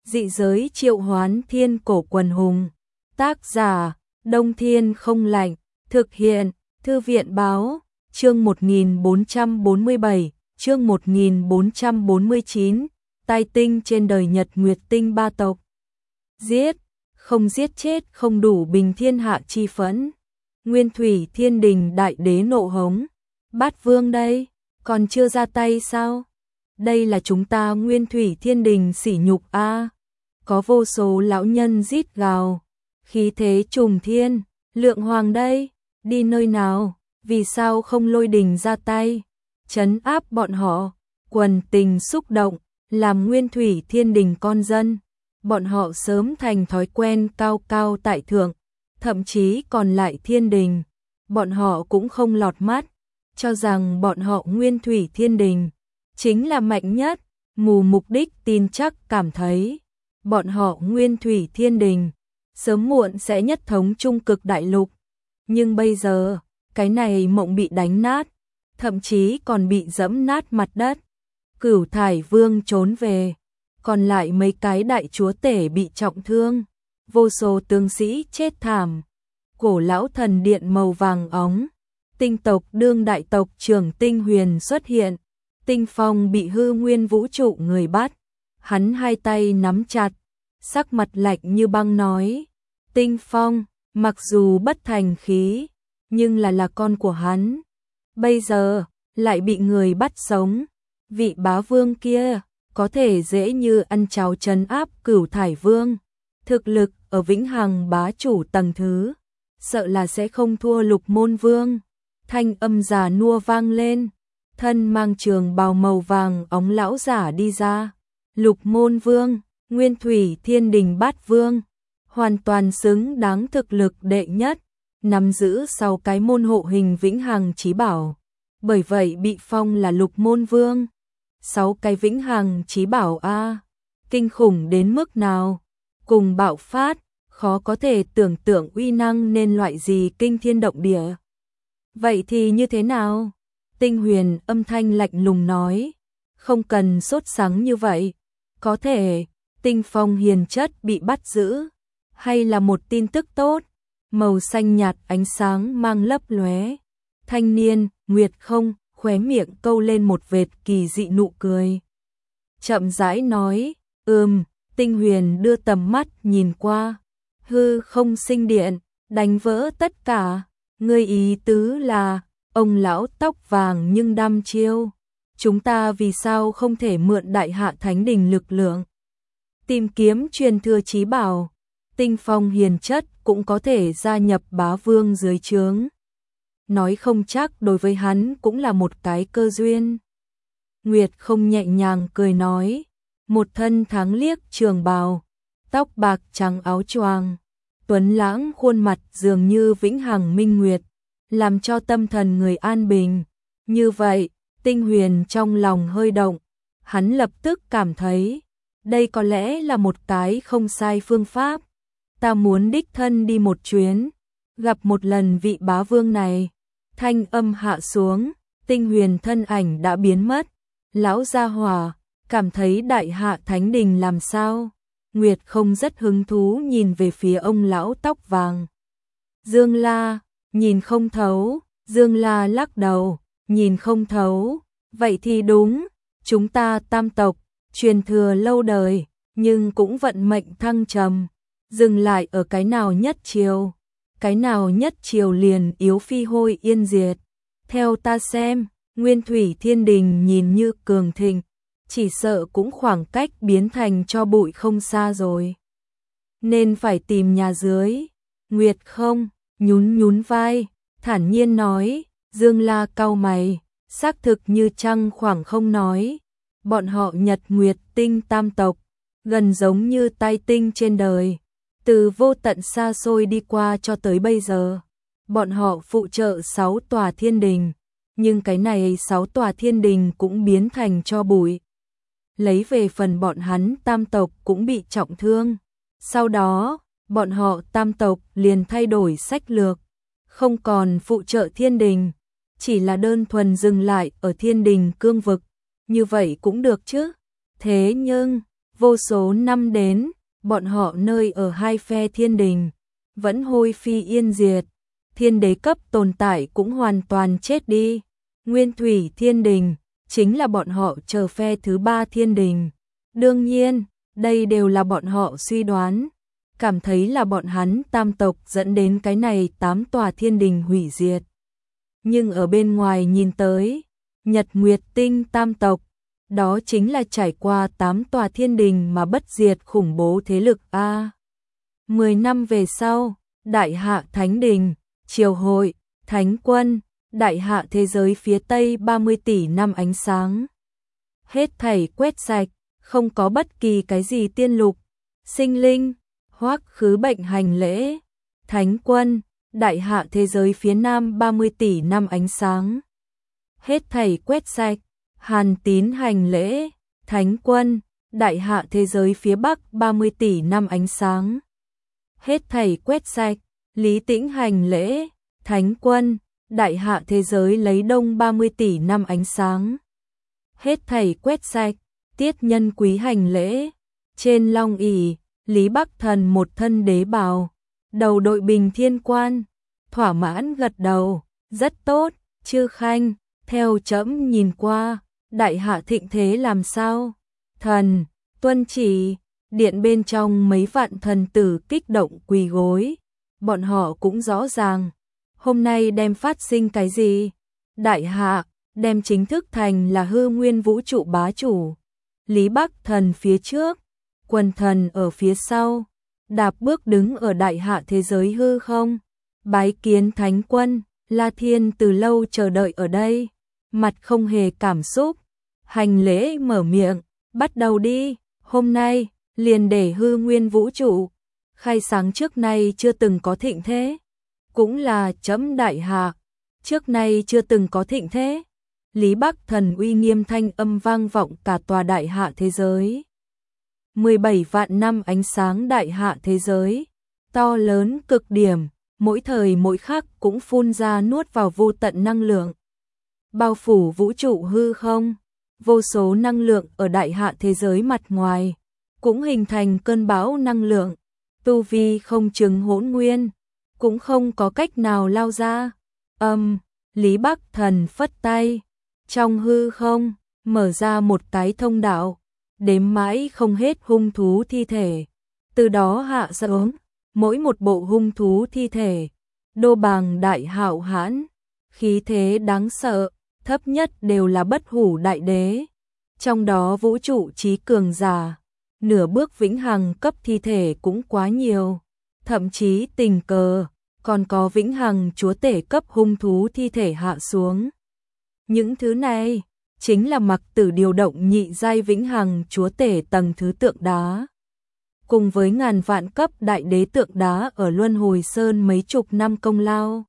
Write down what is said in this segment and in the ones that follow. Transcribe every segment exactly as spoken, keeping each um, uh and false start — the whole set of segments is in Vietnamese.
Dị giới triệu hoán thiên cổ quần hùng. Tác giả, Đông Thiên không lạnh. Thực hiện, Thư viện báo, chương một nghìn bốn trăm bốn mươi bảy, chương một nghìn bốn trăm bốn mươi chín, tai tinh trên đời Nhật Nguyệt tinh ba tộc. Giết, không giết chết không đủ bình thiên hạ chi phẫn. Nguyên Thủy Thiên Đình đại đế nộ hống. Bát Vương đây, còn chưa ra tay sao? Đây là chúng ta Nguyên Thủy Thiên Đình sỉ nhục a. Có vô số lão nhân rít gào. Khí thế trùng thiên, Lượng Hoàng đây, đi nơi nào, vì sao không Lôi Đình ra tay, trấn áp bọn họ. Quần tình xúc động, làm Nguyên Thủy Thiên Đình con dân. Bọn họ sớm thành thói quen cao cao tại thượng, thậm chí còn lại Thiên Đình. Bọn họ cũng không lọt mắt, cho rằng bọn họ Nguyên Thủy Thiên Đình chính là mạnh nhất, mù mục đích tin chắc cảm thấy. Bọn họ Nguyên Thủy Thiên Đình sớm muộn sẽ nhất thống trung cực đại lục. Nhưng bây giờ, cái này mộng bị đánh nát, thậm chí còn bị dẫm nát mặt đất. Cửu Thải Vương trốn về, còn lại mấy cái đại chúa tể bị trọng thương, vô số tướng sĩ chết thảm. Cổ lão thần điện màu vàng óng, tinh tộc đương đại tộc trưởng Tinh Huyền xuất hiện. Tinh Phong bị hư nguyên vũ trụ người bắt, hắn hai tay nắm chặt, sắc mặt lạnh như băng nói. Tinh Phong, mặc dù bất thành khí, nhưng là là con của hắn. Bây giờ, lại bị người bắt sống. Vị bá vương kia, có thể dễ như ăn cháo trấn áp Cửu Thải Vương. Thực lực ở vĩnh hằng bá chủ tầng thứ, sợ là sẽ không thua Lục Môn Vương. Thanh âm già nua vang lên, thân mang trường bào màu vàng óng lão giả đi ra. Lục Môn Vương, Nguyên Thủy Thiên Đình Bát Vương, hoàn toàn xứng đáng thực lực đệ nhất, nắm giữ sau cái môn hộ hình vĩnh hằng chí bảo. Bởi vậy bị phong là Lục Môn Vương. Sáu cái vĩnh hằng chí bảo a, kinh khủng đến mức nào? Cùng bạo phát, khó có thể tưởng tượng uy năng nên loại gì kinh thiên động địa. Vậy thì như thế nào? Tinh Huyền âm thanh lạnh lùng nói, không cần sốt sắng như vậy. Có thể, Tinh Phong hiền chất bị bắt giữ, hay là một tin tức tốt. Màu xanh nhạt ánh sáng mang lấp lóe. Thanh niên, Nguyệt không, khóe miệng câu lên một vệt kỳ dị nụ cười. Chậm rãi nói, ừm, Tinh Huyền đưa tầm mắt nhìn qua. Hư không sinh điện, đánh vỡ tất cả. Ngươi ý tứ là, ông lão tóc vàng nhưng đăm chiêu. Chúng ta vì sao không thể mượn Đại Hạ Thánh Đình lực lượng, tìm kiếm truyền thừa chí bảo. Tinh Phong hiền chất cũng có thể gia nhập bá vương dưới trướng. Nói không chắc đối với hắn cũng là một cái cơ duyên. Nguyệt không nhẹ nhàng cười nói, một thân tháng liếc trường bào, tóc bạc trắng áo choàng, tuấn lãng khuôn mặt dường như vĩnh hằng minh nguyệt, làm cho tâm thần người an bình. Như vậy, Tinh Huyền trong lòng hơi động, hắn lập tức cảm thấy, đây có lẽ là một cái không sai phương pháp. Ta muốn đích thân đi một chuyến, gặp một lần vị bá vương này. Thanh âm hạ xuống, Tinh Huyền thân ảnh đã biến mất. Lão gia hỏa, cảm thấy Đại Hạ Thánh Đình làm sao? Nguyệt không rất hứng thú nhìn về phía ông lão tóc vàng. Dương La, nhìn không thấu. Dương La lắc đầu, nhìn không thấu. Vậy thì đúng, chúng ta tam tộc, truyền thừa lâu đời, nhưng cũng vận mệnh thăng trầm. Dừng lại ở cái nào nhất chiều, cái nào nhất chiều liền yếu phi hôi yên diệt. Theo ta xem, Nguyên Thủy Thiên Đình nhìn như cường thịnh, chỉ sợ cũng khoảng cách biến thành cho bụi không xa rồi. Nên phải tìm nhà dưới. Nguyệt không, nhún nhún vai, thản nhiên nói. Dương La cau mày, xác thực như trăng khoảng không nói. Bọn họ Nhật Nguyệt tinh tam tộc, gần giống như tai tinh trên đời. Từ vô tận xa xôi đi qua cho tới bây giờ, bọn họ phụ trợ sáu tòa thiên đình, nhưng cái này sáu tòa thiên đình cũng biến thành cho bụi. Lấy về phần bọn hắn tam tộc cũng bị trọng thương. Sau đó, bọn họ tam tộc liền thay đổi sách lược, không còn phụ trợ thiên đình, chỉ là đơn thuần dừng lại ở thiên đình cương vực. Như vậy cũng được chứ. Thế nhưng, Vô số năm đến, bọn họ nơi ở hai phe thiên đình, vẫn hôi phi yên diệt, thiên đế cấp tồn tại cũng hoàn toàn chết đi. Nguyên thủy thiên đình, chính là bọn họ chờ phe thứ ba thiên đình. Đương nhiên, đây đều là bọn họ suy đoán, cảm thấy là bọn hắn tam tộc dẫn đến cái này tám tòa thiên đình hủy diệt. Nhưng ở bên ngoài nhìn tới, Nhật Nguyệt Tinh tam tộc, đó chính là trải qua tám tòa thiên đình mà bất diệt khủng bố thế lực a. Mười năm về sau, Đại Hạ Thánh Đình, Triều Hội, Thánh Quân, Đại Hạ thế giới phía Tây ba mươi tỷ năm ánh sáng. Hết thảy quét sạch, không có bất kỳ cái gì tiên lục, sinh linh, hoắc khứ bệnh hành lễ. Thánh Quân, Đại Hạ thế giới phía Nam ba mươi tỷ năm ánh sáng. Hết thảy quét sạch, Hàn Tín hành lễ. Thánh Quân, Đại Hạ thế giới phía Bắc ba mươi tỷ năm ánh sáng. Hết thảy quét sạch, Lý Tĩnh hành lễ. Thánh Quân, Đại Hạ thế giới lấy Đông ba mươi tỷ năm ánh sáng. Hết thảy quét sạch, Tiết Nhân Quý hành lễ. Trên long ỷ, Lý Bắc Thần một thân đế bào, đầu đội bình thiên quan, thỏa mãn gật đầu, rất tốt, Chư Khanh, theo trẫm nhìn qua, Đại Hạ thịnh thế làm sao? Thần, tuân chỉ. Điện bên trong mấy vạn thần tử kích động quỳ gối, bọn họ cũng rõ ràng, hôm nay đem phát sinh cái gì? Đại Hạ đem chính thức thành là hư nguyên vũ trụ bá chủ. Lý Bắc Thần phía trước, Quần Thần ở phía sau, đạp bước đứng ở Đại Hạ thế giới hư không, bái kiến Thánh Quân. La Thiên từ lâu chờ đợi ở đây, mặt không hề cảm xúc, hành lễ mở miệng, bắt đầu đi, hôm nay liền để hư nguyên vũ trụ khai sáng trước nay chưa từng có thịnh thế, cũng là trẫm Đại Hạ trước nay chưa từng có thịnh thế. Lý Bắc Thần uy nghiêm thanh âm vang vọng cả tòa Đại Hạ thế giới. mười bảy vạn năm ánh sáng Đại Hạ thế giới, to lớn cực điểm, mỗi thời mỗi khắc cũng phun ra nuốt vào vô tận năng lượng, bao phủ vũ trụ hư không. Vô số năng lượng ở Đại Hạ thế giới mặt ngoài cũng hình thành cơn bão năng lượng, tu vi không chừng hỗn nguyên, cũng không có cách nào lao ra. Âm, um, Lý Bắc Thần phất tay, trong hư không mở ra một cái thông đạo, đếm mãi không hết hung thú thi thể, từ đó hạ xuống, mỗi một bộ hung thú thi thể, đô bàng đại hạo hãn, khí thế đáng sợ, thấp nhất đều là bất hủ đại đế, trong đó vũ trụ chí cường giả, nửa bước vĩnh hằng cấp thi thể cũng quá nhiều, thậm chí tình cờ còn có vĩnh hằng chúa tể cấp hung thú thi thể hạ xuống. Những thứ này chính là mặc tử điều động nhị giai vĩnh hằng chúa tể tầng thứ tượng đá, cùng với ngàn vạn cấp đại đế tượng đá ở Luân Hồi Sơn mấy chục năm công lao.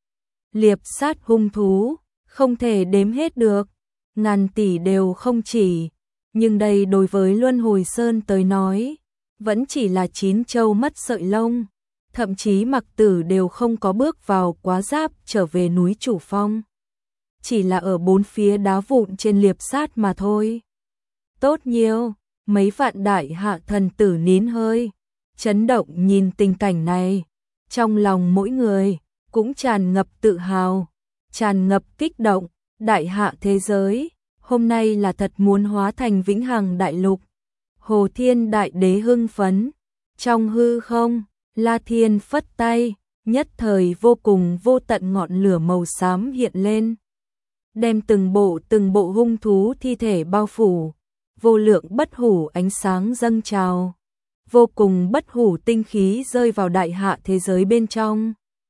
Liệp sát hung thú không thể đếm hết được, ngàn tỷ đều không chỉ, nhưng đây đối với Luân Hồi Sơn tới nói, vẫn chỉ là chín châu mất sợi lông, thậm chí mặc tử đều không có bước vào quá giáp trở về núi Chủ Phong. Chỉ là ở bốn phía đá vụn trên liệp sát mà thôi. Tốt nhiều, mấy vạn Đại Hạ thần tử nín hơi, chấn động nhìn tình cảnh này, trong lòng mỗi người cũng tràn ngập tự hào, tràn ngập kích động. Đại Hạ thế giới, hôm nay là thật muốn hóa thành vĩnh hằng đại lục. Hồ Thiên Đại Đế hưng phấn, trong hư không, La Thiên phất tay, nhất thời vô cùng vô tận ngọn lửa màu xám hiện lên, đem từng bộ từng bộ hung thú thi thể bao phủ, vô lượng bất hủ ánh sáng dâng trào, vô cùng bất hủ tinh khí rơi vào Đại Hạ thế giới bên trong.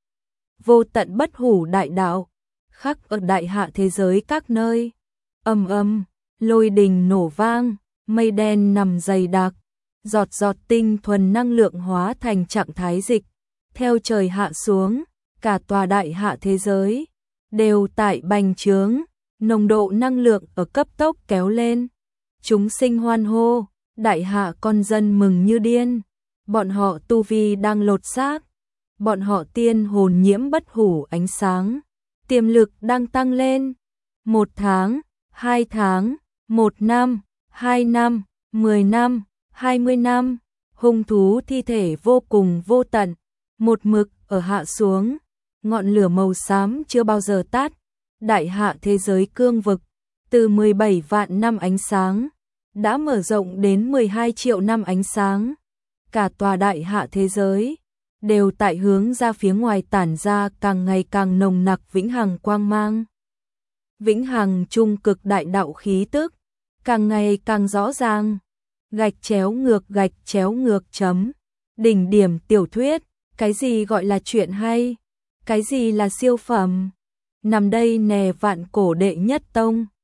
Vô tận bất hủ đại đạo khắc ở Đại Hạ thế giới các nơi, ầm ầm, lôi đình nổ vang, mây đen nằm dày đặc, giọt giọt tinh thuần năng lượng hóa thành trạng thái dịch, theo trời hạ xuống, cả tòa Đại Hạ thế giới đều tại bành trướng, nồng độ năng lượng ở cấp tốc kéo lên. Chúng sinh hoan hô, Đại Hạ con dân mừng như điên, bọn họ tu vi đang lột xác, bọn họ tiên hồn nhiễm bất hủ ánh sáng, tiềm lực đang tăng lên. Một tháng, hai tháng, một năm, hai năm, mười năm, hai mươi năm, hung thú thi thể vô cùng vô tận, một mực ở hạ xuống, ngọn lửa màu xám chưa bao giờ tắt, đại hạ thế giới cương vực, từ mười bảy vạn năm ánh sáng, đã mở rộng đến mười hai triệu năm ánh sáng. Cả tòa đại hạ thế giới, đều tại hướng ra phía ngoài tản ra càng ngày càng nồng nặc vĩnh hằng quang mang. Vĩnh hằng trung cực đại đạo khí tức, càng ngày càng rõ ràng. Gạch chéo ngược gạch chéo ngược chấm. Đỉnh điểm tiểu thuyết, cái gì gọi là chuyện hay? Cái gì là siêu phẩm? Nằm đây nè vạn cổ đệ nhất tông.